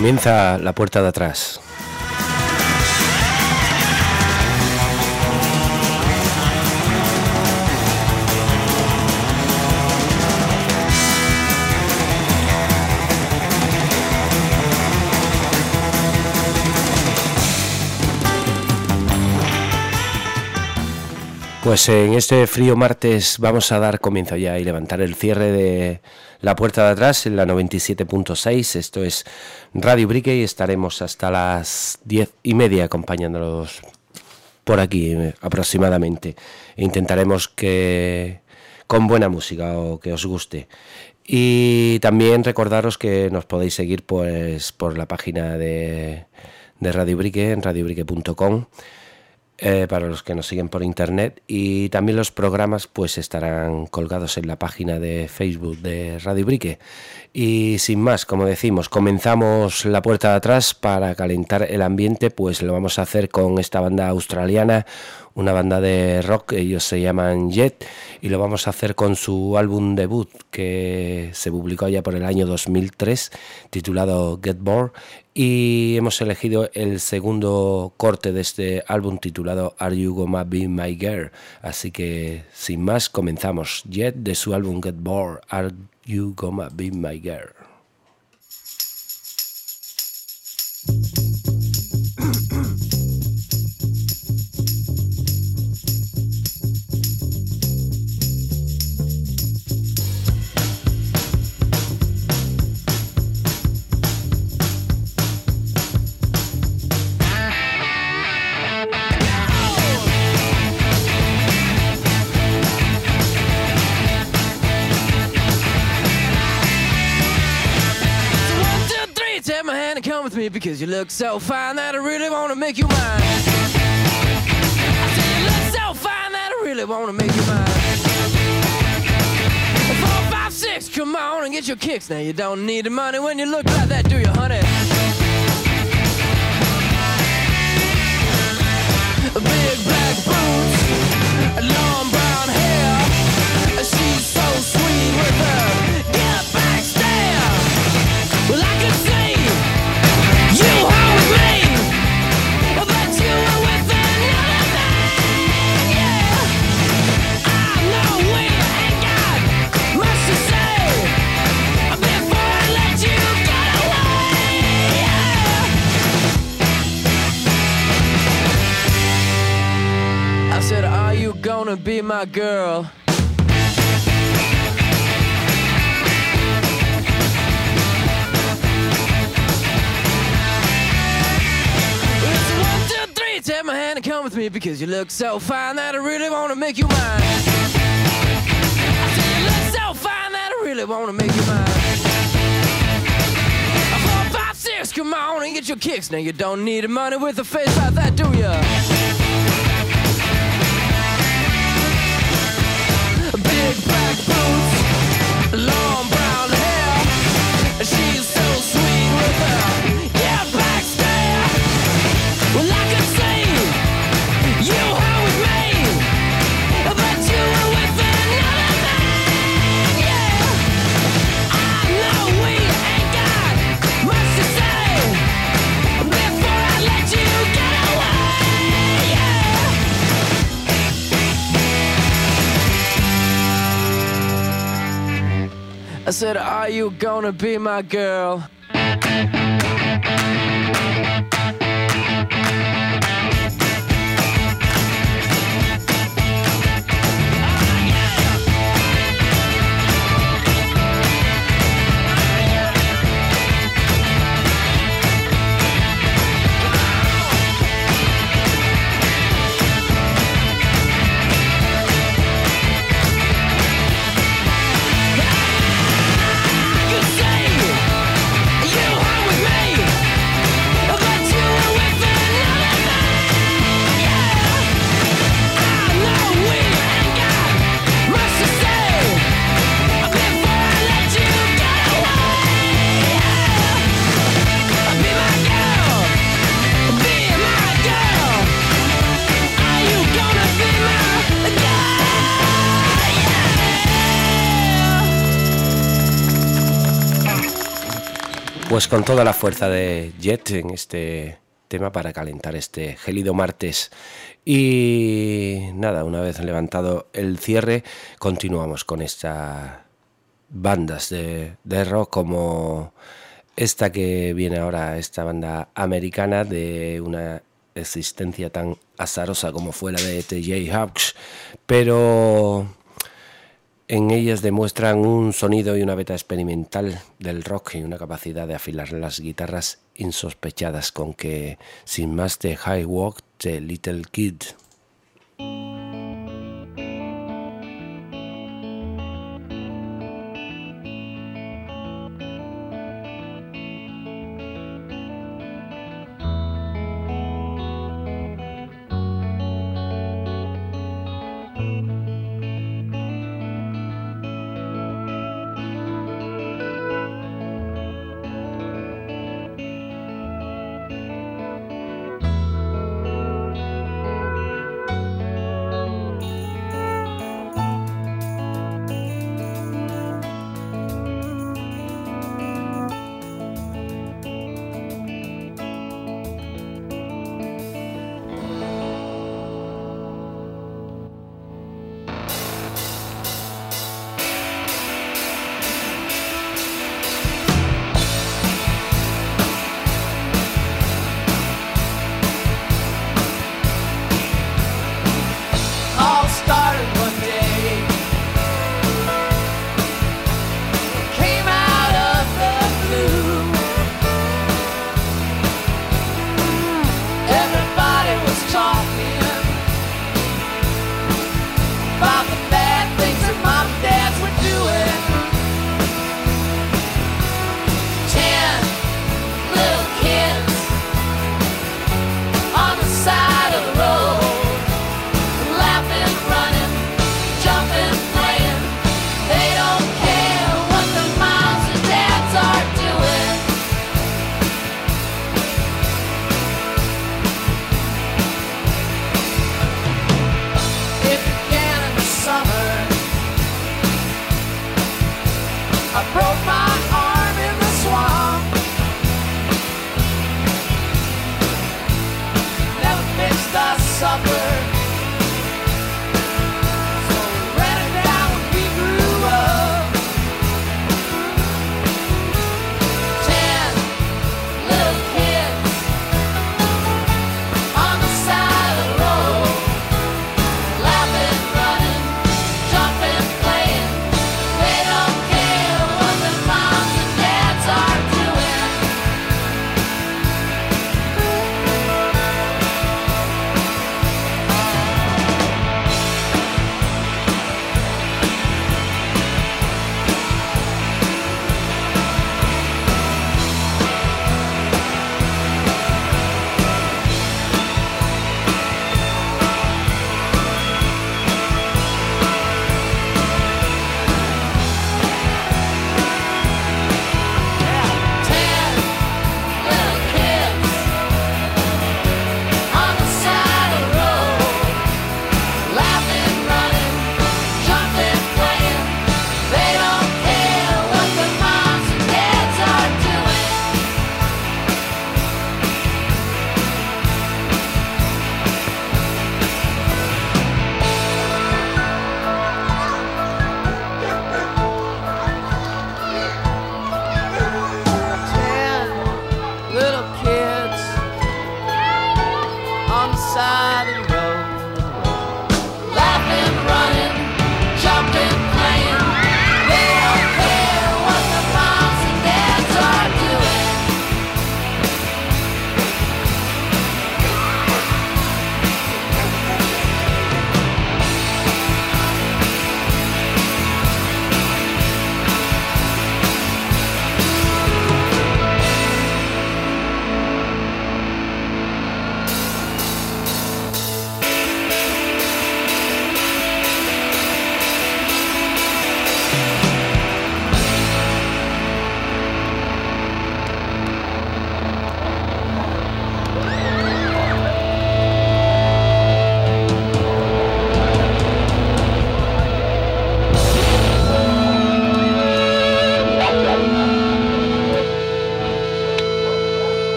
Comienza La Puerta de Atrás. Pues en este frío martes vamos a dar comienzo ya y levantar el cierre de La Puerta de Atrás en la 97.6. Esto es Radio Brique y estaremos hasta las 10:30 acompañándolos por aquí aproximadamente. E intentaremos que con buena música o que os guste. Y también recordaros que nos podéis seguir pues por la página de Radio Brique en radiobrique.com. Para los que nos siguen por internet, y también los programas pues estarán colgados en la página de Facebook de Radio Brique. Y sin más, como decimos, comenzamos La Puerta de Atrás. Para calentar el ambiente pues lo vamos a hacer con esta banda australiana, una banda de rock. Ellos se llaman Jet y lo vamos a hacer con su álbum debut que se publicó ya por el año 2003 titulado Get Bored, y hemos elegido el segundo corte de este álbum titulado Are You Gonna Be My Girl. Así que sin más comenzamos. Jet de su álbum Get Bored, Are You Gonna Be My Girl. Because you look so fine that I really wanna make you mine. I said you look so fine that I really wanna make you mine. 4, 5, 6, come on and get your kicks. Now you don't need the money when you look like that, do you, honey? Big black boots, long brown hair. She's so sweet with her get back stare. Well, I can see you hold me, but you were with another man, yeah. I know we ain't got much to say before I let you get away, yeah. I said, are you gonna be my girl? Take my hand and come with me because you look so fine that I really want to make you mine. I said you look so fine that I really want to make you mine. 4, 5, 6, come on and get your kicks. Now you don't need the money with a face like that, do ya? Big black boots, long brown hair. She's so sweet with her yeah, black stare. Well, I can see you home with me, but you were with another man, yeah. I know we ain't got much to say before I let you get away, yeah. I said, are you gonna be my girl? You home with me. Pues con toda la fuerza de Jet en este tema para calentar este gélido martes. Y nada, una vez levantado el cierre, continuamos con estas bandas de rock como esta que viene ahora, esta banda americana de una existencia tan azarosa como fue la de TJ Hawks, pero en ellas demuestran un sonido y una beta experimental del rock y una capacidad de afilar las guitarras insospechadas, con que sin más de High Walk the Little Kid.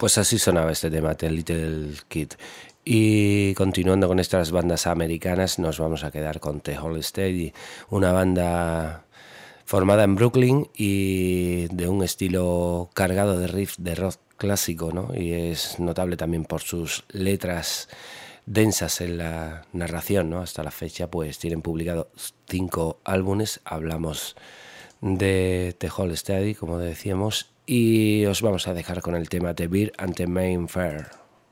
Pues así sonaba este tema, The Little Kid. Y continuando con estas bandas americanas, nos vamos a quedar con The Whole Steady, una banda formada en Brooklyn y de un estilo cargado de riff de rock clásico, ¿no? Y es notable también por sus letras densas en la narración, ¿no? Hasta la fecha pues tienen publicado 5 álbumes. Hablamos de The Whole Steady, como decíamos, y os vamos a dejar con el tema The Beer and the Main Fair.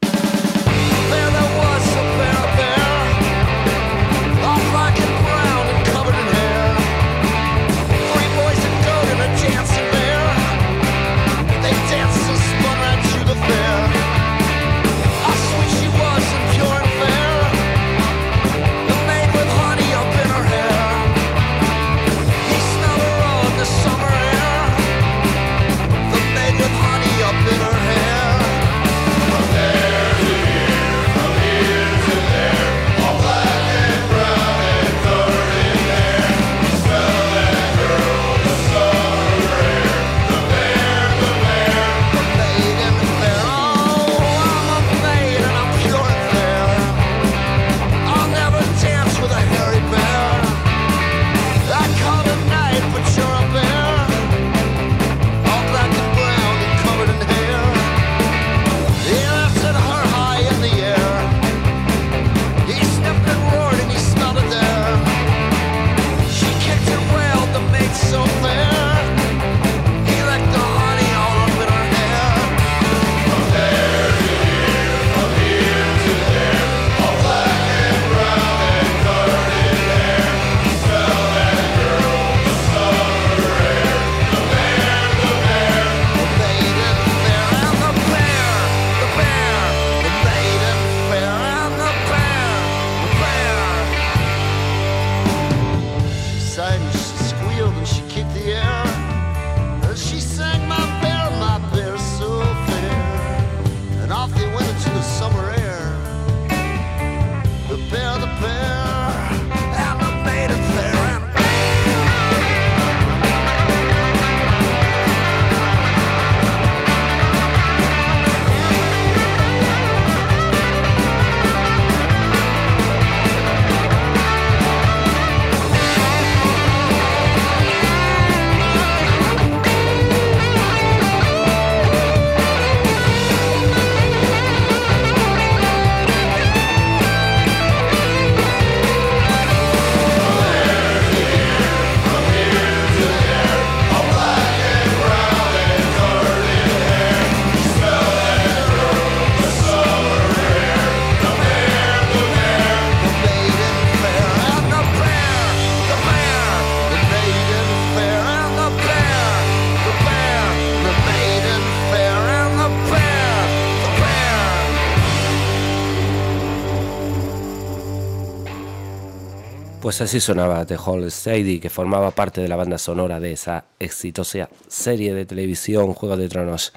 Pues así sonaba The Whole Steady, que formaba parte de la banda sonora de esa exitosa serie de televisión Juego de Tronos.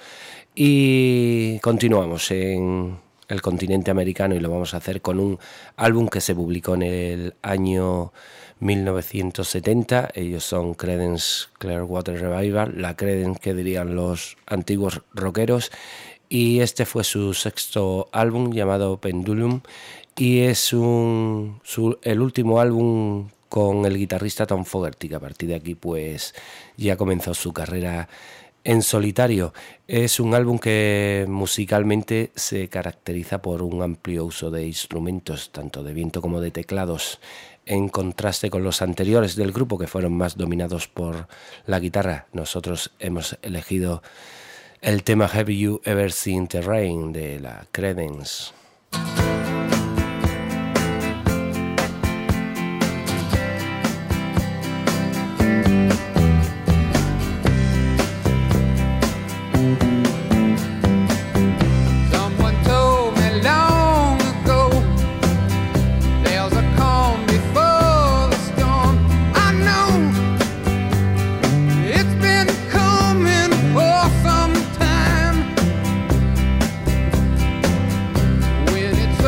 Y continuamos en el continente americano y lo vamos a hacer con un álbum que se publicó en el año 1970. Ellos son Creedence Clearwater Revival, la Creedence que dirían los antiguos rockeros, y este fue su sexto álbum llamado Pendulum. Y es el último álbum con el guitarrista Tom Fogerty, que a partir de aquí pues ya comenzó su carrera en solitario. Es un álbum que musicalmente se caracteriza por un amplio uso de instrumentos, tanto de viento como de teclados, en contraste con los anteriores del grupo, que fueron más dominados por la guitarra. Nosotros hemos elegido el tema Have You Ever Seen the Rain de la Creedence. When it's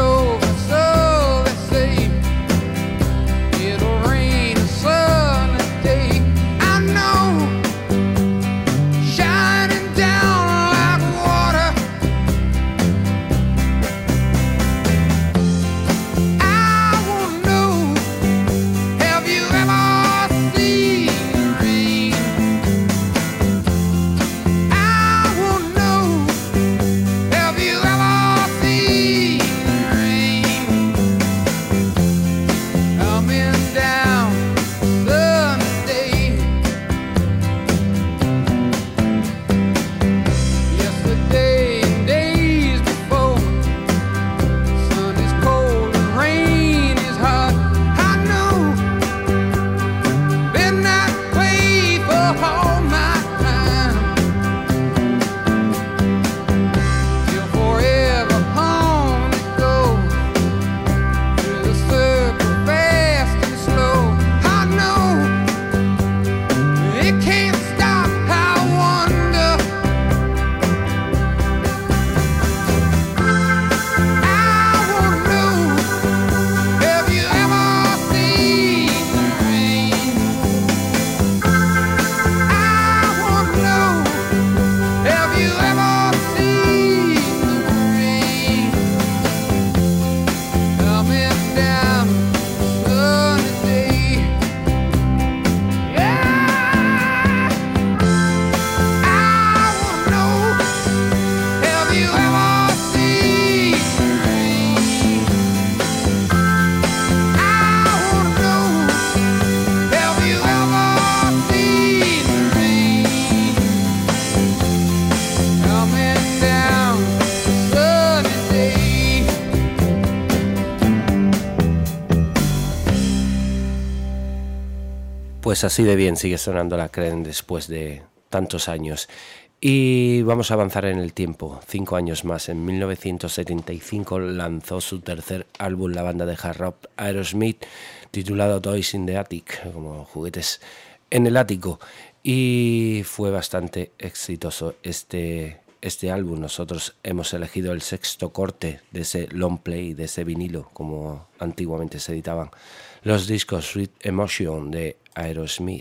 Pues así de bien sigue sonando la Cream después de tantos años. Y vamos a avanzar en el tiempo, 5 años más. En 1975 lanzó su tercer álbum la banda de hard rock Aerosmith, titulado Toys in the Attic, como juguetes en el ático, y fue bastante exitoso este álbum. Nosotros hemos elegido el sexto corte de ese long play, de ese vinilo, como antiguamente se editaban los discos, Sweet Emotion de Aerosmith.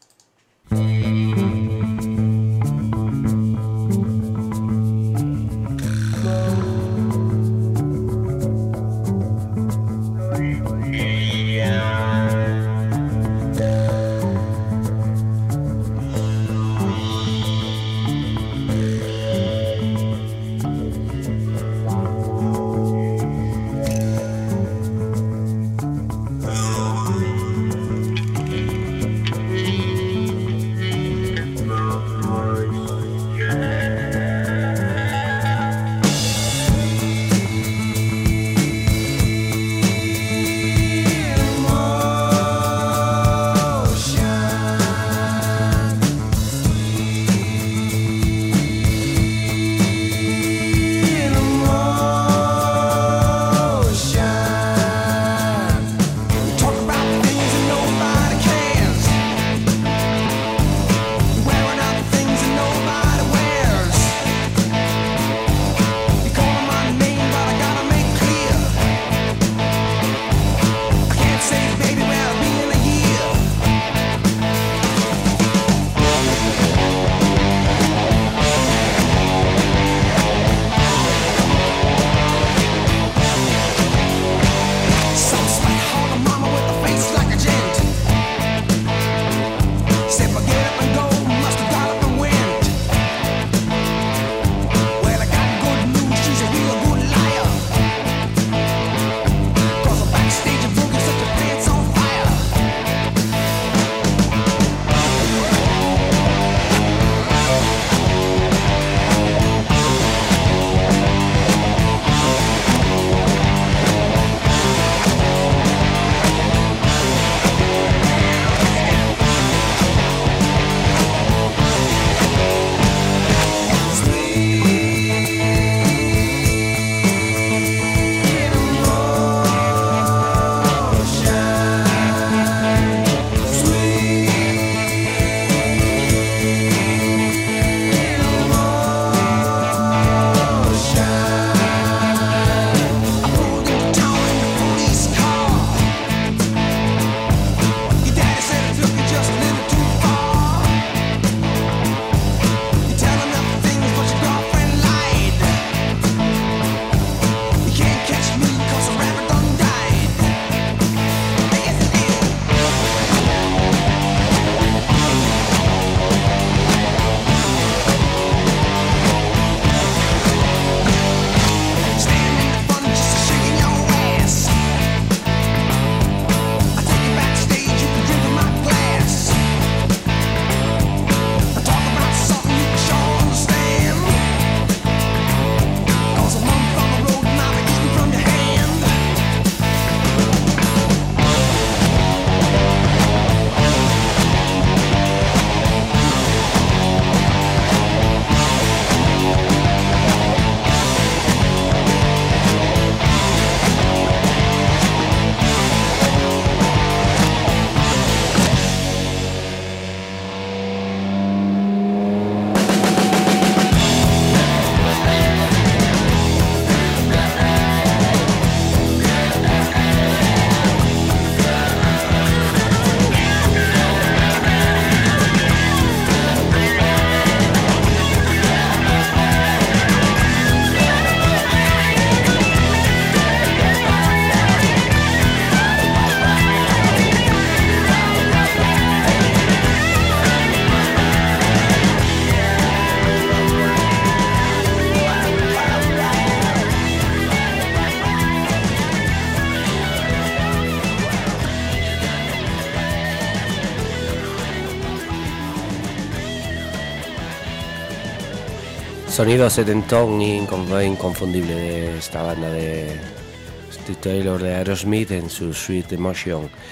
Sonido setentón y inconfundible de esta banda de Steve Taylor de Aerosmith en su Sweet Emotion.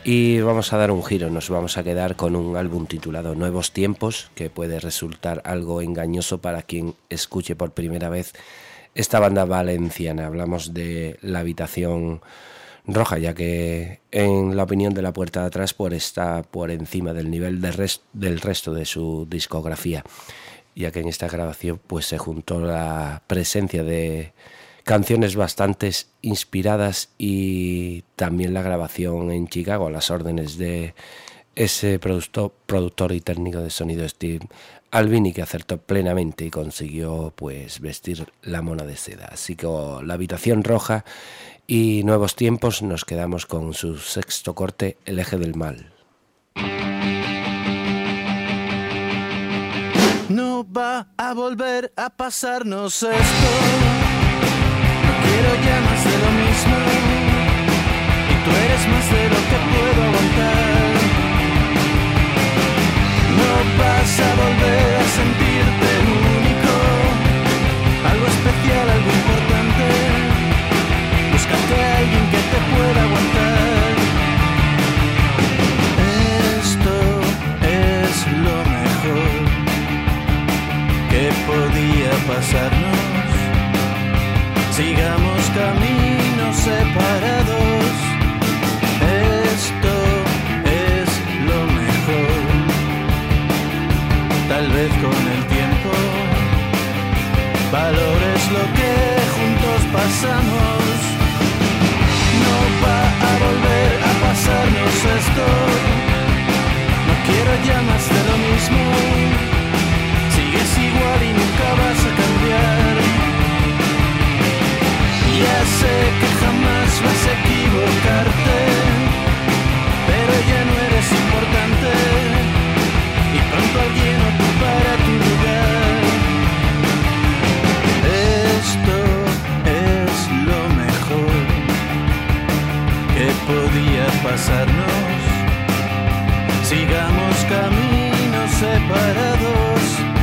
Y vamos a dar un giro, nos vamos a quedar con un álbum titulado Nuevos Tiempos, que puede resultar algo engañoso para quien escuche por primera vez esta banda valenciana. Hablamos de La Habitación Roja, ya que en la opinión de La Puerta de Atrás está por encima del nivel del resto de su discografía, ya que en esta grabación pues se juntó la presencia de canciones bastante inspiradas y también la grabación en Chicago a las órdenes de ese productor y técnico de sonido Steve Albini, que acertó plenamente y consiguió pues vestir la mona de seda. Así que La Habitación Roja y Nuevos Tiempos, nos quedamos con su sexto corte, El Eje del Mal. No va a volver a pasarnos esto. Quiero ya más de lo mismo, y tú eres más de lo que puedo aguantar. No vas a volver a sentirte único, algo especial, algo importante. Búscate a alguien que te pueda aguantar. Esto es lo mejor que podía pasarnos. Sigamos caminos separados. Esto es lo mejor. Tal vez con el tiempo valores lo que juntos pasamos. No va a volver a pasarnos esto. No quiero ya más de lo mismo. Sigues igual y nunca vas a cambiar. Ya sé que jamás vas a equivocarte, pero ya no eres importante y pronto alguien ocupará tu lugar. Esto es lo mejor que podía pasarnos. Sigamos caminos separados.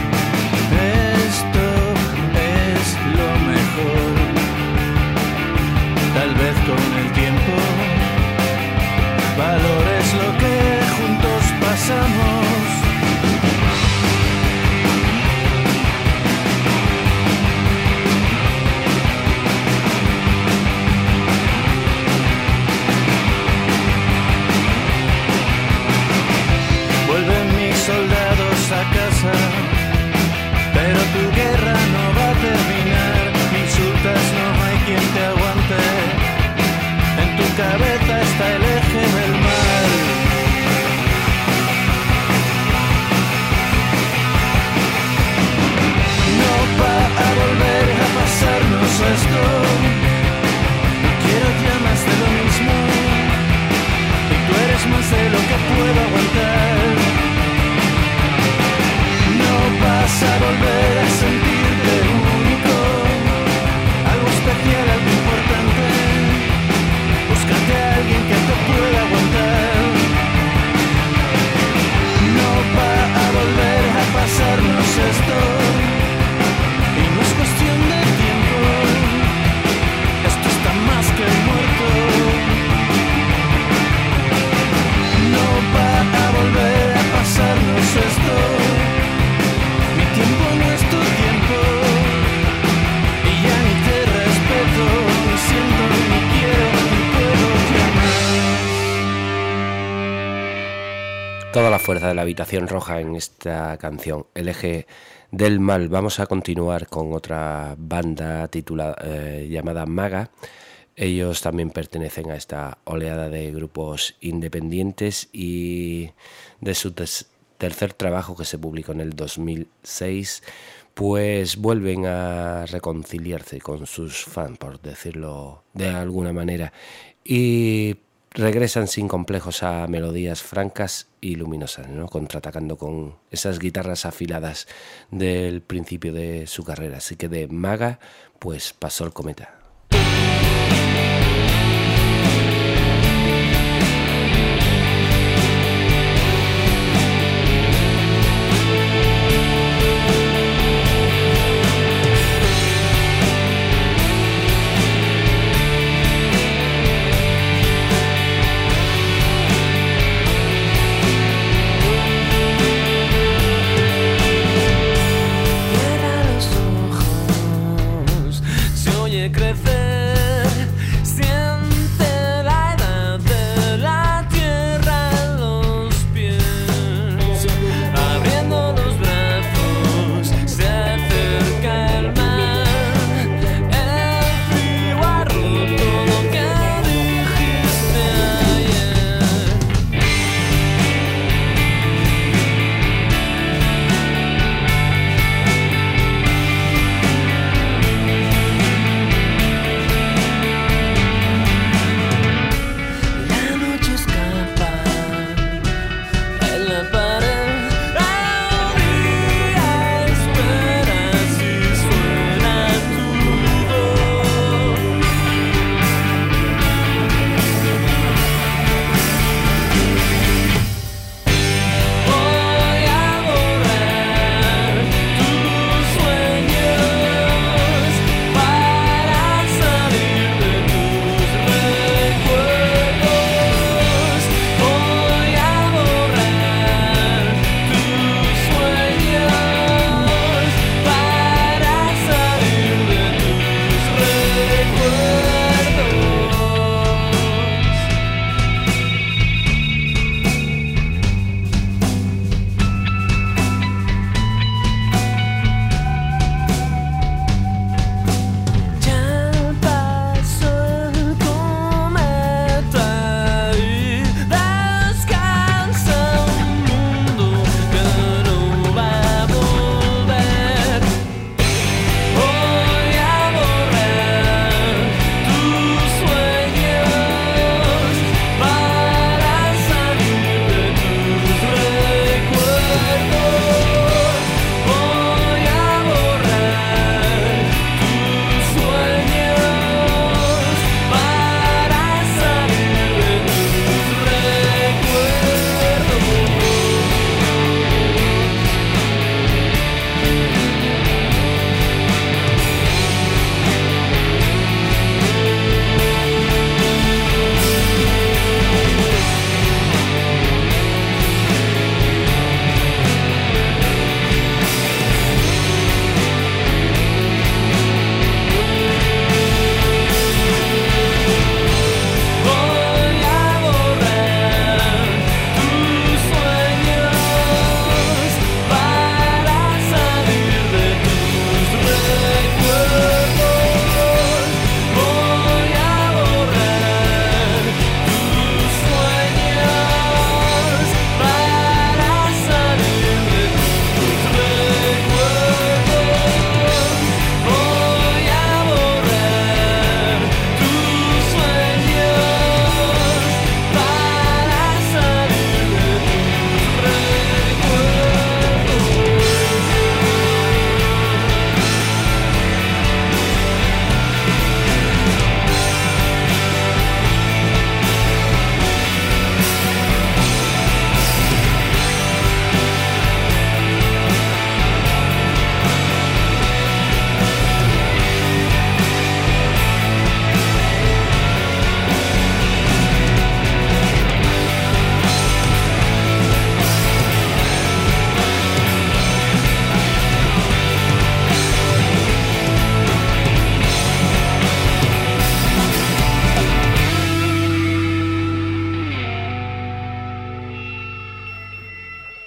Esto es lo mejor. Tal vez con el tiempo valores lo que juntos pasamos. Vuelven mis soldados a casa, pero tu guerra no va a terminar. Me insultas, no hay quien te aguante. En tu cabeza está el eje del mal. No va a volver a pasarnos esto. No quiero ya más de lo mismo, y tú eres más de lo que puedo aguantar. No vas a volver a sentirte único, algo especial, algo importante. Búscate a alguien que te pueda aguantar. No va a volver a pasarnos esto, y no es cuestión de tiempo. Esto está más que muerto. No va a volver a pasarnos esto. Mi tiempo no es tu tiempo, y ya ni te respeto, ni siento, ni quiero, ni puedo llamar. Toda la fuerza de La Habitación Roja en esta canción, El Eje del Mal. Vamos a continuar con otra banda llamada Maga. Ellos también pertenecen a esta oleada de grupos independientes y de su tercer trabajo, que se publicó en el 2006, pues vuelven a reconciliarse con sus fans, por decirlo de alguna manera, y regresan sin complejos a melodías francas y luminosas, ¿no? Contraatacando con esas guitarras afiladas del principio de su carrera. Así que de Maga, pues pasó el cometa.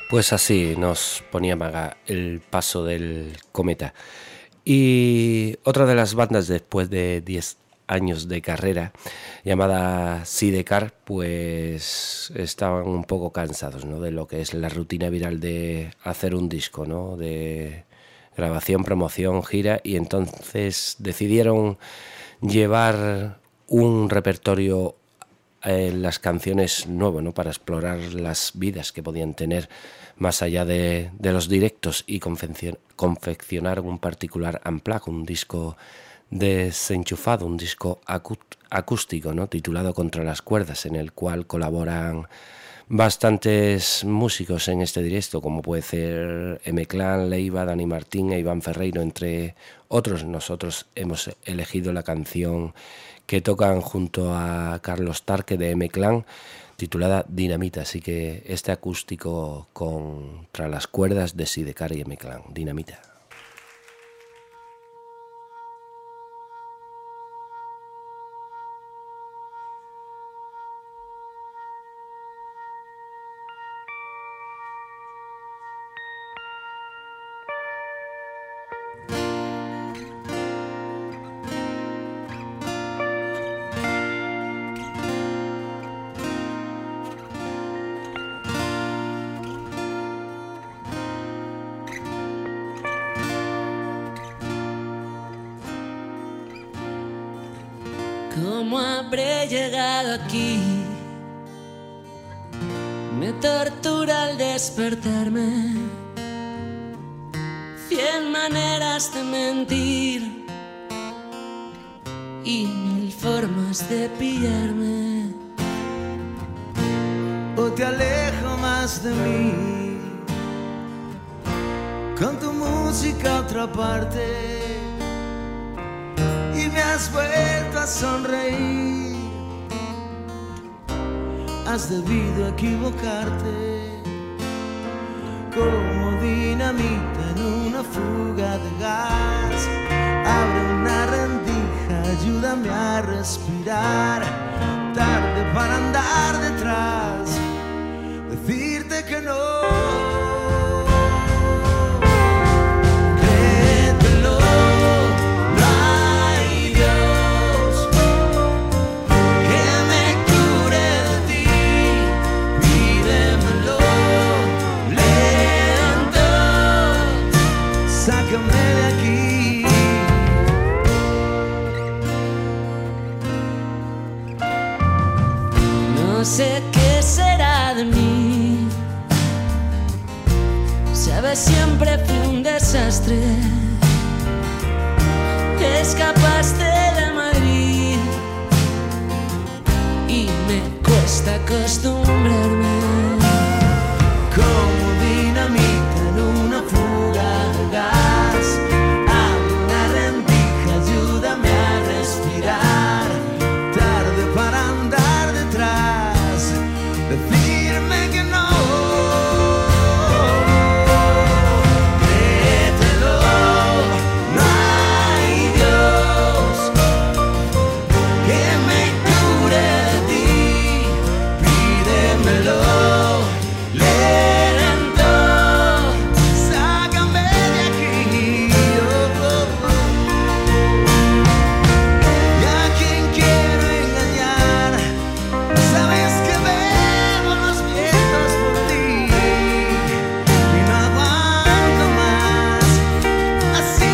Pues así nos ponía Maga el paso del cometa. Y otra de las bandas después de 10 años de carrera, llamada Sidecar, pues estaban un poco cansados, ¿no?, de lo que es la rutina viral de hacer un disco, ¿no?, de grabación, promoción, gira, y entonces decidieron llevar un repertorio en las canciones nuevo, ¿no?, para explorar las vidas que podían tener más allá de los directos, y confeccionar un particular unplugged, un disco desenchufado, un disco acústico, ¿no?, titulado Contra las cuerdas, en el cual colaboran bastantes músicos en este directo, como puede ser M-Clan, Leiva, Dani Martín e Iván Ferreiro, entre otros. Nosotros hemos elegido la canción que tocan junto a Carlos Tarque de M-Clan, titulada Dinamita, así que este acústico Contra las cuerdas de Sidecar y M-Clan, Dinamita. ¿Cómo habré llegado aquí? Me tortura al despertarme. 100 maneras de mentir y 1000 formas de pillarme. O te alejo más de mí, con tu música a otra parte, y me has vuelto a sonreír. Has debido equivocarte, como dinamita en una fuga de gas. Abre una rendija, ayúdame a respirar. Tarde para andar detrás, decirte que no. No sé qué será de mí. Sabes, siempre fui un desastre. Escapaste de Madrid y me cuesta acostumbrarme. Como dinamita en una fuga de gas. Abre una rendija, ayúdame a respirar. Tarde para andar detrás, decirme que no. Créetelo, no hay Dios que me cure de ti. Pídemelo lento, sácame de aquí. Y a quien quiero engañar, sabes que bebo los vientos por ti y no aguanto más así.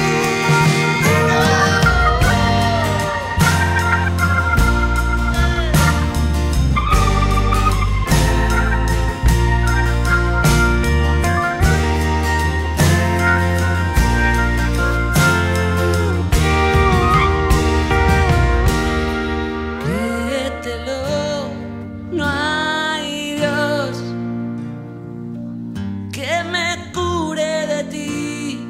Créetelo, no hay Dios que me cure de ti.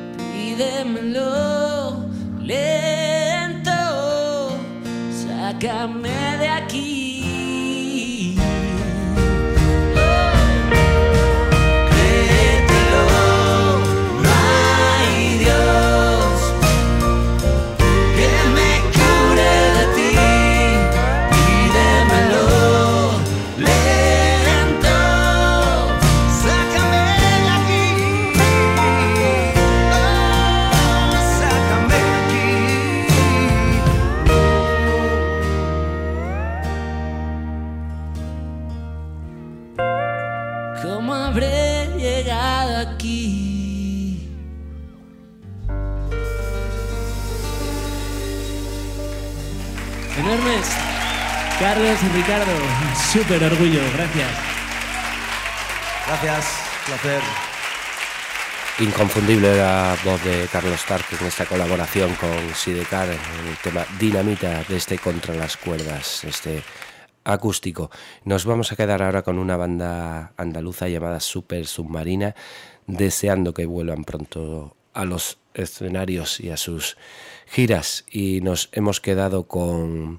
Pídemelo lento, sácame de aquí. Créetelo, no hay Dios que me cure de ti. Pídemelo lento, Sácame Enormes. Carlos y Ricardo, súper orgullo, gracias. Gracias, placer. Inconfundible la voz de Carlos Stark en esta colaboración con Sidecar en el tema Dinamita de este Contra las Cuerdas, este acústico. Nos vamos a quedar ahora con una banda andaluza llamada Super Submarina, deseando que vuelvan pronto a los escenarios y a sus giras, y nos hemos quedado con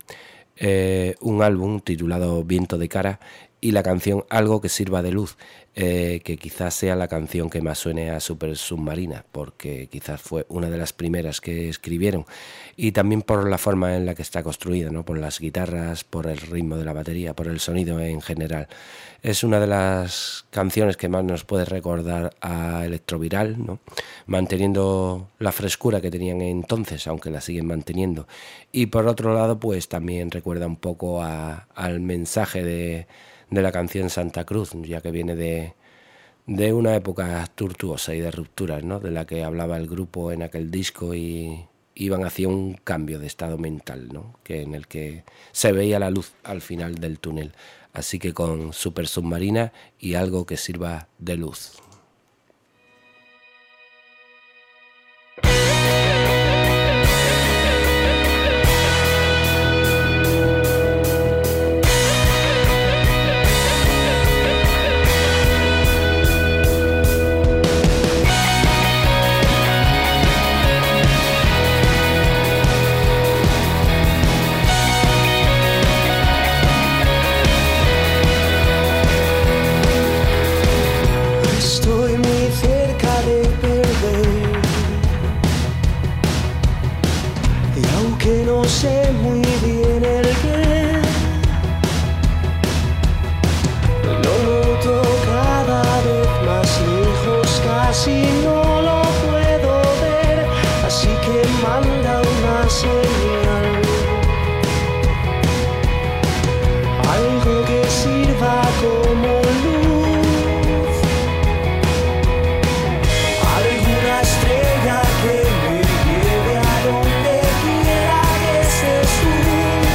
un álbum titulado Viento de Cara y la canción Algo que sirva de luz, que quizás sea la canción que más suene a Super Submarina, porque quizás fue una de las primeras que escribieron, y también por la forma en la que está construida, ¿no? Por las guitarras, por el ritmo de la batería, por el sonido en general. Es una de las canciones que más nos puede recordar a Electroviral, ¿no? Manteniendo la frescura que tenían entonces, aunque la siguen manteniendo. Y por otro lado, pues también recuerda un poco al mensaje de la canción Santa Cruz, ya que viene de una época tortuosa y de rupturas, ¿no? De la que hablaba el grupo en aquel disco, y iban hacia un cambio de estado mental, ¿no? Que en el que se veía la luz al final del túnel. Así que con Super Submarina y Algo que sirva de luz. Estrella que me lleve a donde quiera que estés tú.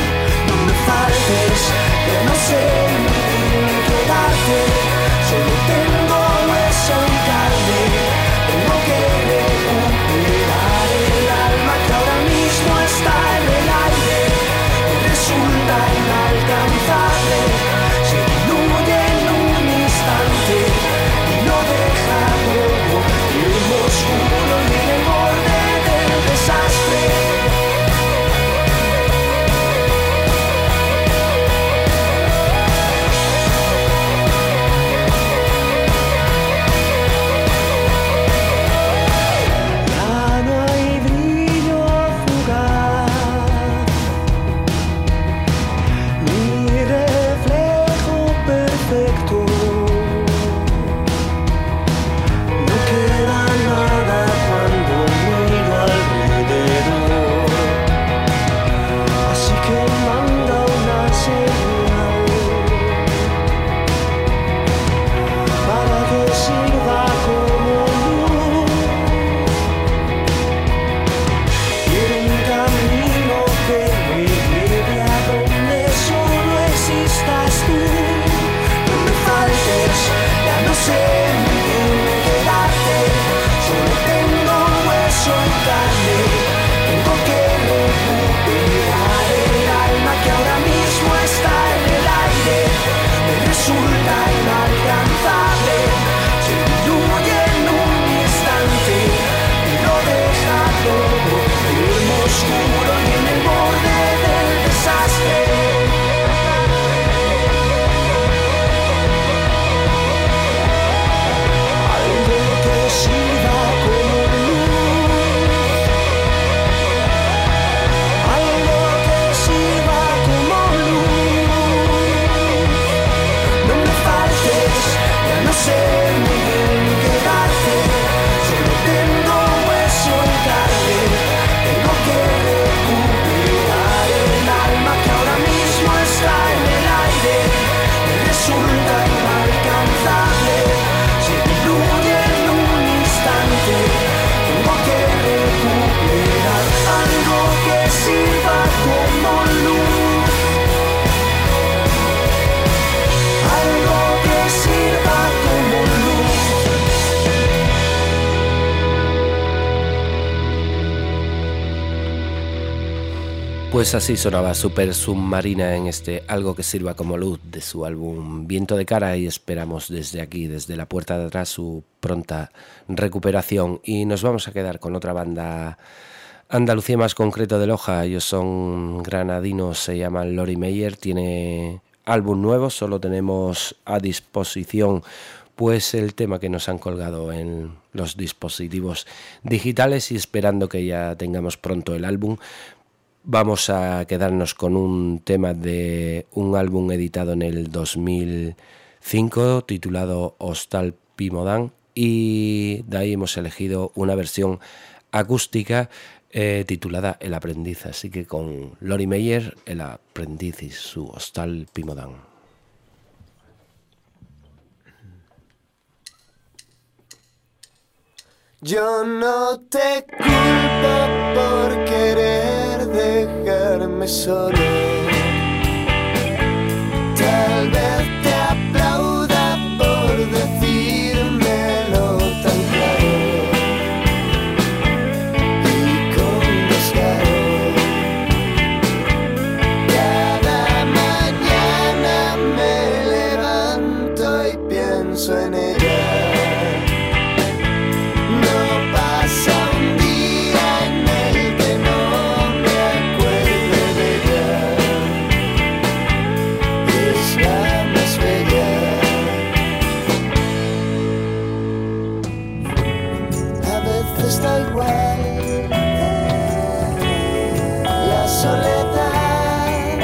Pues así sonaba Super Submarina en este Algo que sirva como luz de su álbum Viento de Cara, y esperamos desde aquí, desde la puerta de atrás, su pronta recuperación. Y nos vamos a quedar con otra banda Andalucía, más concreto de Loja. Ellos son granadinos, se llaman Lori Meyer, tiene álbum nuevo, solo tenemos a disposición pues el tema que nos han colgado en los dispositivos digitales, y esperando que ya tengamos pronto el álbum, vamos a quedarnos con un tema de un álbum editado en el 2005 titulado Hostal Pimodán, y de ahí hemos elegido una versión acústica titulada El Aprendiz. Así que con Lori Meyer, El Aprendiz y su Hostal Pimodán. Yo no te culpo por querer dejarme solo. Tal vez te aplauda por decírmelo tan claro y con descaro. Cada mañana me levanto y pienso en ella. Está igual la soledad,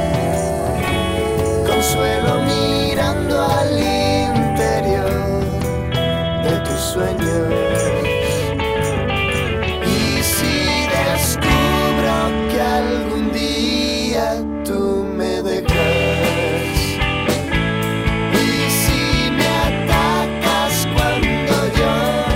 consuelo mirando al interior de tus sueños. Y si descubro que algún día tú me dejas, y si me atacas cuando yo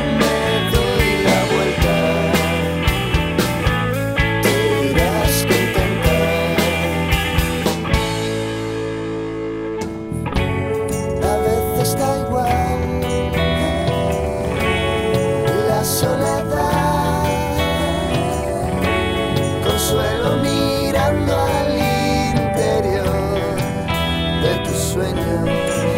consuelo mirando al interior de tus sueños.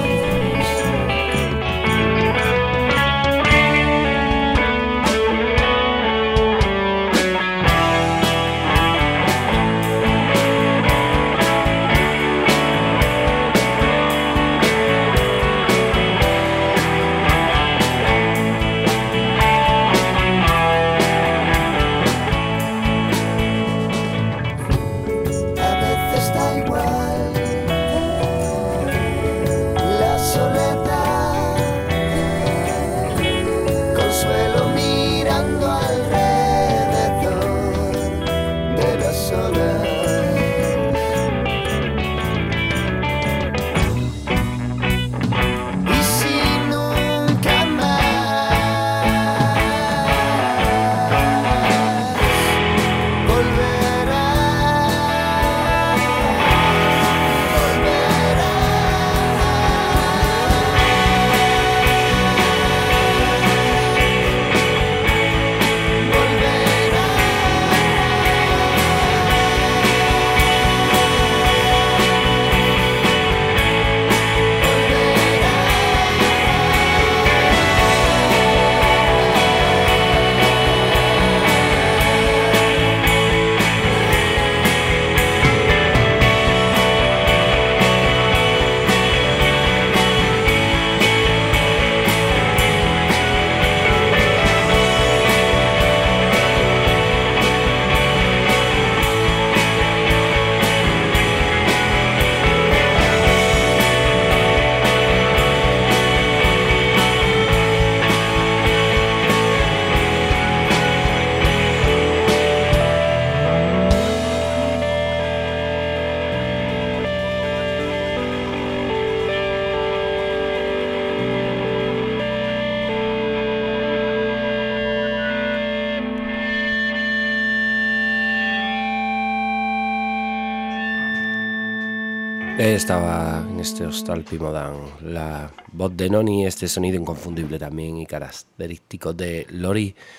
Estaba en este Hostal Pimodán la voz de Noni, este sonido inconfundible también y característico de Lori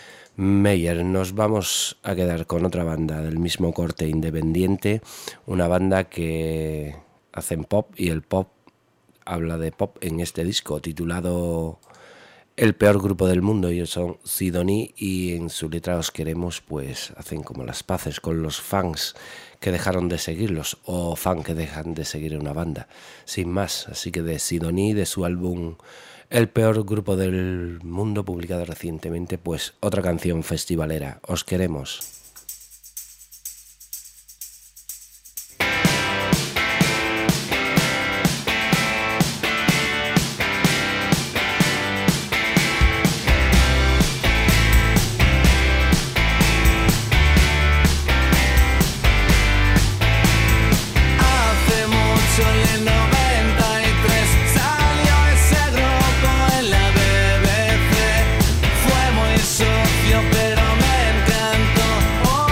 Meyer. Nos vamos a quedar con otra banda del mismo corte independiente, una banda que hacen pop y el pop habla de pop en este disco titulado El peor grupo del mundo. Ellos son Sidonie y en su letra Os queremos pues hacen como las paces con los fans que dejaron de seguirlos o fans que dejan de seguir una banda, sin más. Así que de Sidonie, de su álbum El peor grupo del mundo, publicado recientemente, pues otra canción festivalera, Os queremos. Pero me encantó.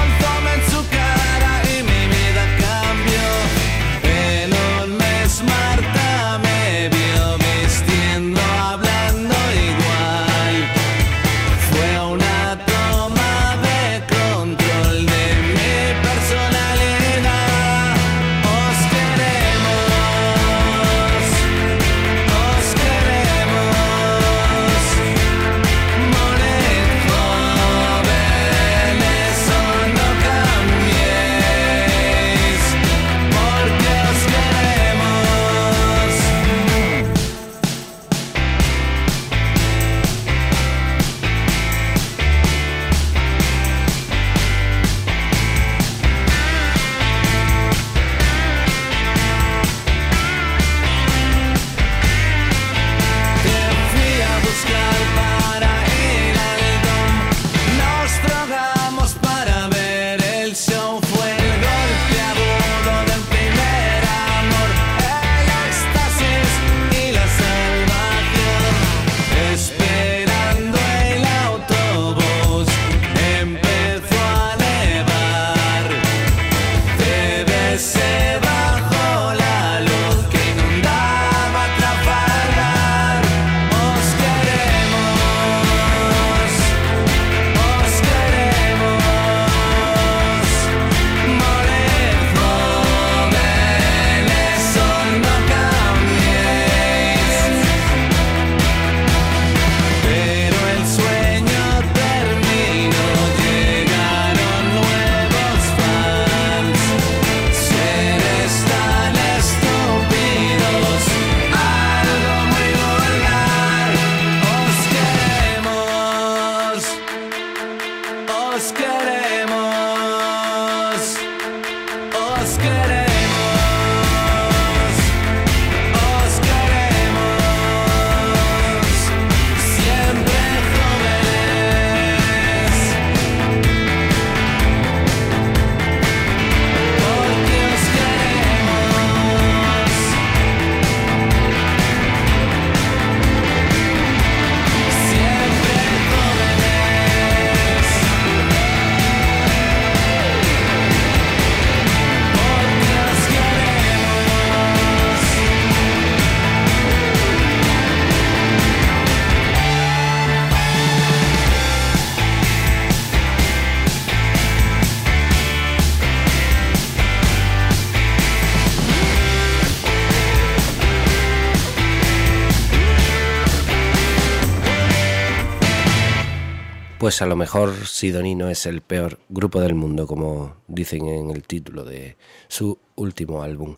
Pues a lo mejor Sidonie no es el peor grupo del mundo, como dicen en el título de su último álbum.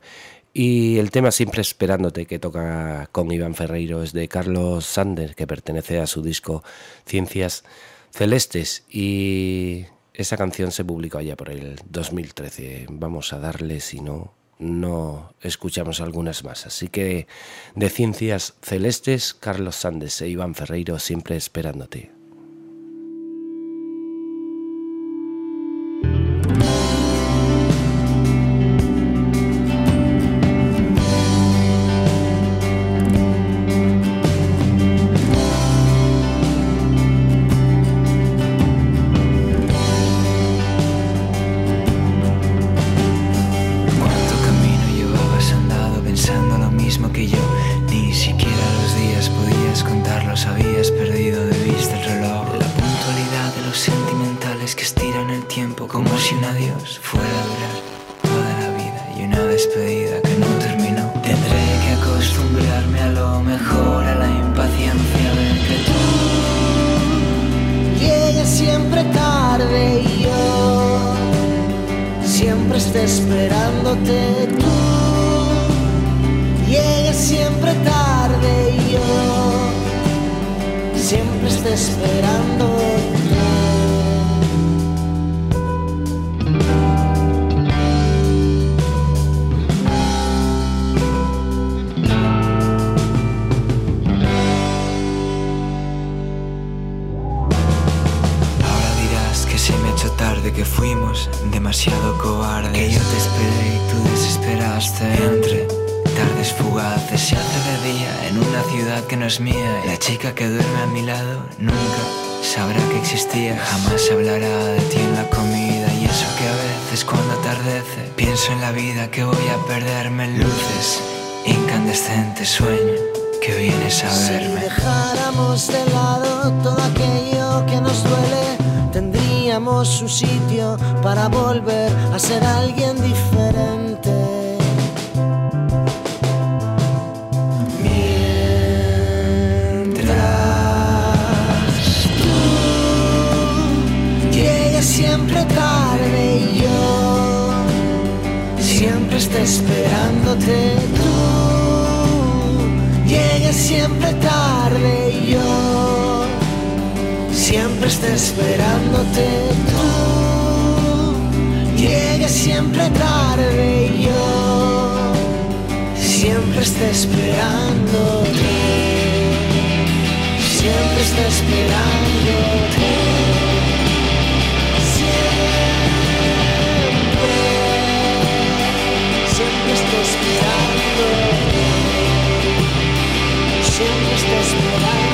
Y el tema Siempre Esperándote, que toca con Iván Ferreiro, es de Carlos Sander, que pertenece a su disco Ciencias Celestes, y esa canción se publicó allá por el 2013. Vamos a darle, si no escuchamos algunas más. Así que de Ciencias Celestes, Carlos Sandes e Iván Ferreiro, Siempre Esperándote. Sabías perdido de vista el reloj. amigos fuera a durar toda la vida y una despedida que no terminó. Tendré que acostumbrarme a lo mejor, a la impaciencia de que tú llegues siempre tarde y yo siempre esté esperándote. Tú llegues siempre tarde y yo siempre esté esperándote. Tarde, que fuimos demasiado cobardes, que yo te esperé y tú desesperaste. Entre tardes fugaces se hace de día en una ciudad que no es mía. La chica que duerme a mi lado nunca sabrá que existía. Jamás hablará de ti en la comida. Y eso que a veces cuando atardece pienso en la vida que voy a perderme en luces incandescentes. Sueño que vienes a verme. Si dejáramos de lado todo aquello que nos duele, tendríamos un sitio para volver a ser alguien diferente. Mientras tú llegues siempre tarde y yo siempre esté esperándote. Tú llegues siempre tarde y yo siempre esté esperándote. Tú llegues siempre tarde y yo siempre esté esperándote. Siempre esté esperándote. Siempre esté esperándote. Siempre esté esperándote.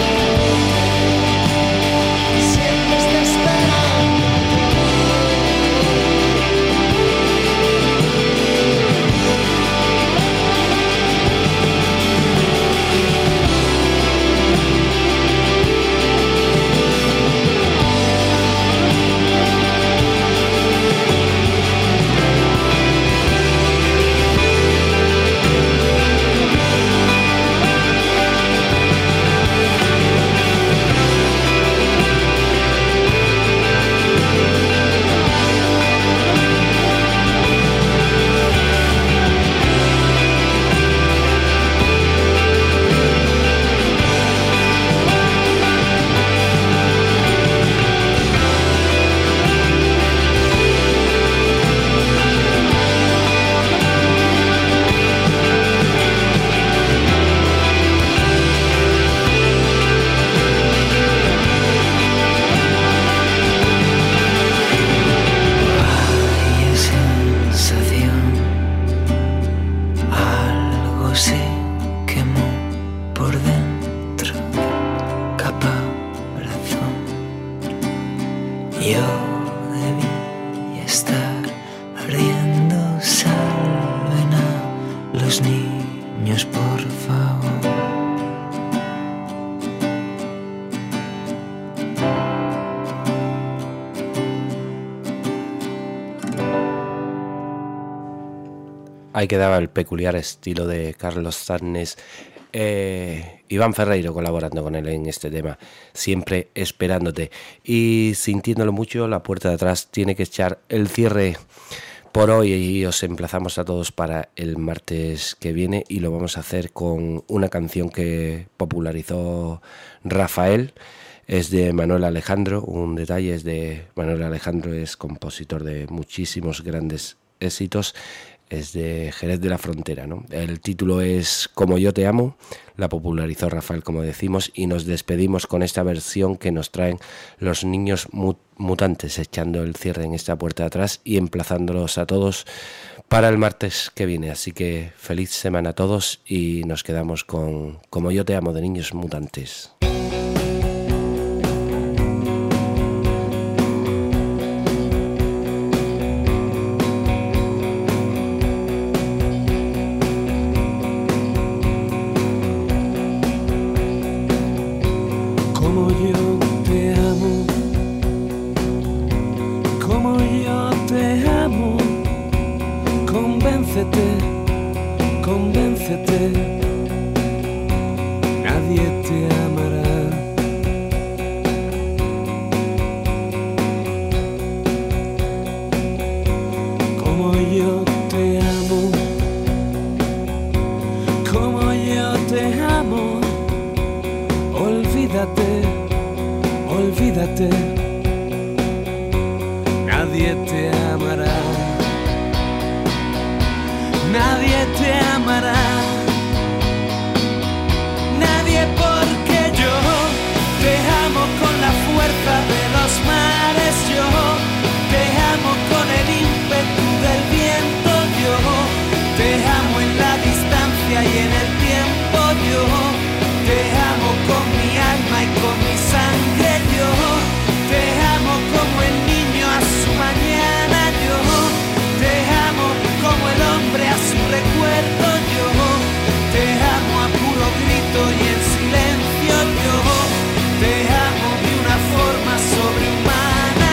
Ahí quedaba el peculiar estilo de Carlos Sarnes. Iván Ferreiro colaborando con él en este tema, siempre esperándote. Y sintiéndolo mucho, la puerta de atrás tiene que echar el cierre por hoy y os emplazamos a todos para el martes que viene, y lo vamos a hacer con una canción que popularizó Rafael. Es de Manuel Alejandro. Un detalle es de Manuel Alejandro, es compositor de muchísimos grandes éxitos. Es de Jerez de la Frontera, ¿no? El título es Como yo te amo, la popularizó Rafael, como decimos, y nos despedimos con esta versión que nos traen los Niños Mutantes, echando el cierre en esta puerta de atrás y emplazándolos a todos para el martes que viene. Así que feliz semana a todos y nos quedamos con Como yo te amo de Niños Mutantes. Como yo te amo, como yo te amo. Convéncete, convéncete, nadie te amará. Como yo te amo, como yo te amo. Olvídate, olvídate, nadie te amará. Nadie te amará, nadie, porque yo te amo con la fuerza de los mares, yo te amo con el ímpetu del viento, yo te amo en la distancia y en el tiempo, yo te amo con mi alma y con mi sangre, yo te amo como el niño a su mañana, yo te amo como el hombre a su recuerdo, yo te amo a puro grito y en silencio, yo te amo de una forma sobrehumana,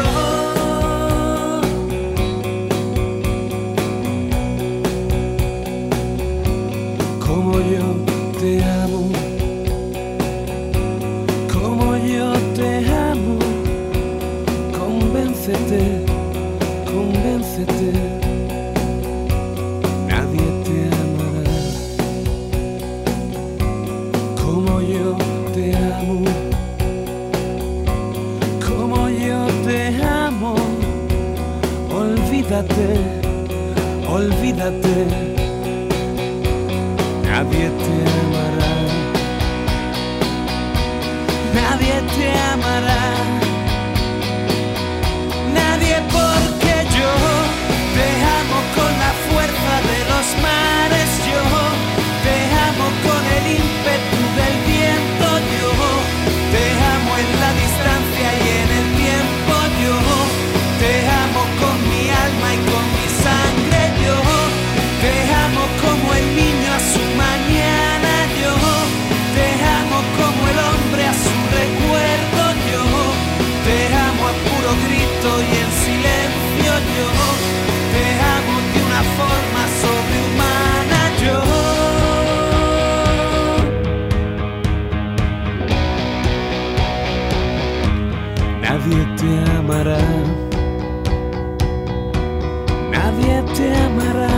yo como yo te amo, como yo te amo. Convéncete, convéncete, nadie te amará. Como yo te amo, como yo te amo. Olvídate, olvídate, nadie te amará. Nadie te amará. Nadie, porque yo te amo con la fuerza de los mares, yo te amo con el ímpetu del viento, yo te amo en la distancia y en el tiempo, yo te amo con mi alma y con mi sangre, yo te amo como el niño a su mañana, yo te amo como el hombre a su recuerdo, yo te amo a puro grito y en silencio, yo te amo de una forma sobrehumana, yo. Nadie te amará, nadie te amará.